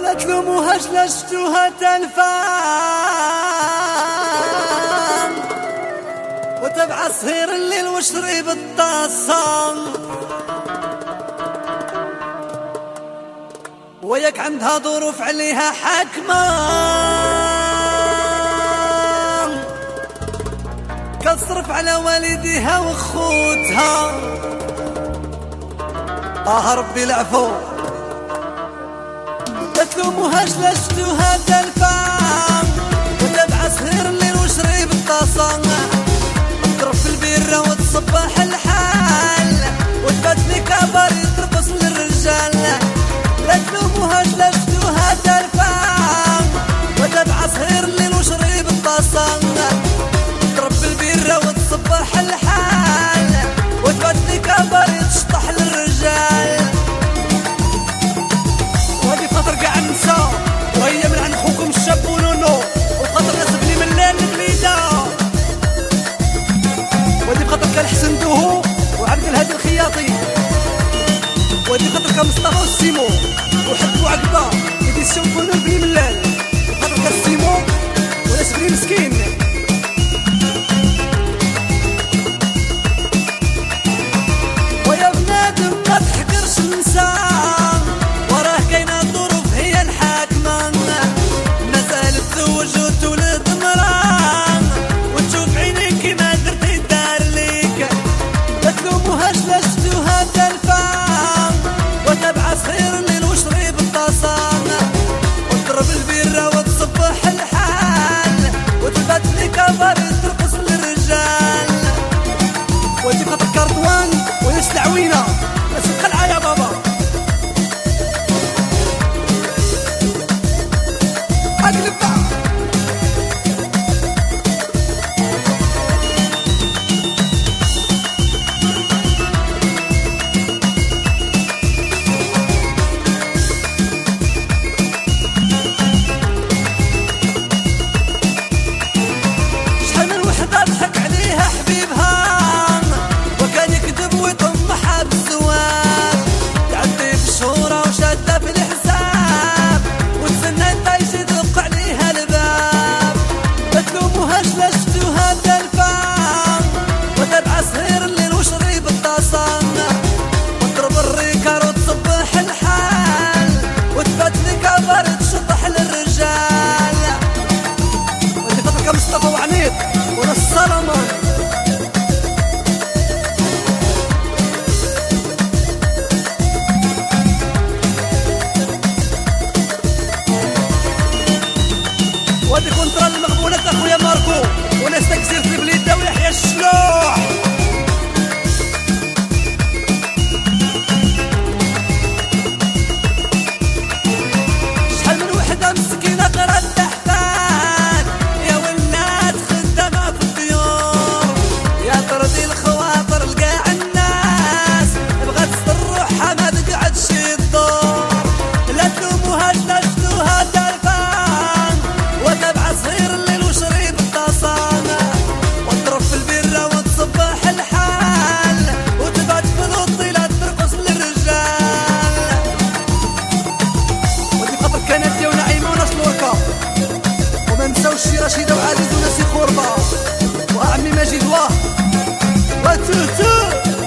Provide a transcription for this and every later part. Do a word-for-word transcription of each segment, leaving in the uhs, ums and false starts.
ولا تلوموهاش لا شفتوها تلفان وتبع صهير الليل وشريب الطاسة وياك عندها ظروف عليها حاكمة كتصرف على والديها وخوتها آه ربي العفو لا تلوموهاش لا شفتوها تلفان وتبع صهير الليل وشريب الطاسة تضرب في البيرة وتصبح الحال وتبات في كباري ترقص للرجال لا تلوموهاش لا شفتوها تلفان وتبع صهير الليل وشريب الطاسة تضرب في البيرة وتصبح الحال وتبات في كباري تشطح للرجال وهذه خاطر كاع النساء وهي من عند خوكم الشاب ونونو وخاطر نسبني من الليل البليده وهذه بخاطر كان حسن دوهو وعبد الهادي الخياطي وهذه بخاطر كان مصطفى والسيمو وحبوا عقبه يدي الشوفون البني من الليل وخاطر كان السيمو ولا سبني مسكين ويا بنادم ما تحقرش الانسان وراه كاينه الظروف هي الحاكمه مازال تزوج وتولد مراه وتشوف عينيك كيما درتي دار ليك لا تلوموهاش لا شفتوها تلفان وتبع صغير الليل وشريب الطاسه وتضرب البيره وتصبح الحال وتبات في كباري ترقص للرجال وهادي خاطر كاردوان وناس العوينه ناس القلعه يا بابا اقلب بقى شحال من وحده ضحك عليها حبيبها وكان يكذب ويطمحها بالزواج تعدي في الشهورة وشادة في الحساب وتسنى يطيش يدق عليها الباب ما تلوموهاش لا شفتوها تلفان وتبع صهير الليل وشريب الطاسة وتضرب الريكار وتصبح الحال وتبات في كباري تشطح للرجال وهادي خاطر كان مصطفى وعنيد ونص سلمان وهادي كونترا المغبونة اخويا ماركو وناس تكسير في البليده ويحيى الشلوح شحال من وحده مسكينه قرات تحتاج يا ولات خدامه في الديور يا طردي الخواطر لقاع الناس بغات تستر روحها ما تقعدش الدور لا تلوموهاش لا شفتوها تلفان وتبع صغير الليل وشريب الطاسة وتضرب في البيرة وتصبح الحال وتبات في الوطيلة ترقص للرجال ودي خاطر كانت ديال نعيمة وناس لوركا وما نساوش شي رشيدة وعزيز وناسي خوربة وعمي ماجد واه وتوتو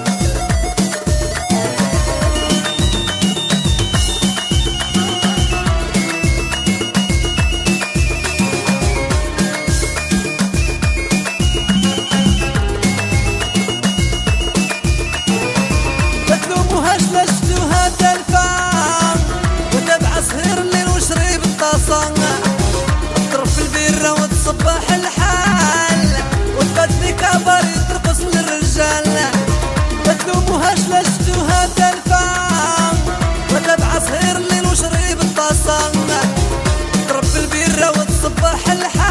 لا تلوموهاش لا شفتوها تلفان وتبع صهير الليل وشريب الطاسة تضرب في البيرة وتصبح الحال وتبات في كباري ترقص للرجال لا تلوموهاش لا شفتوها تلفان وتبع صهير الليل وشريب الطاسة تضرب في البيرة وتصبح الحال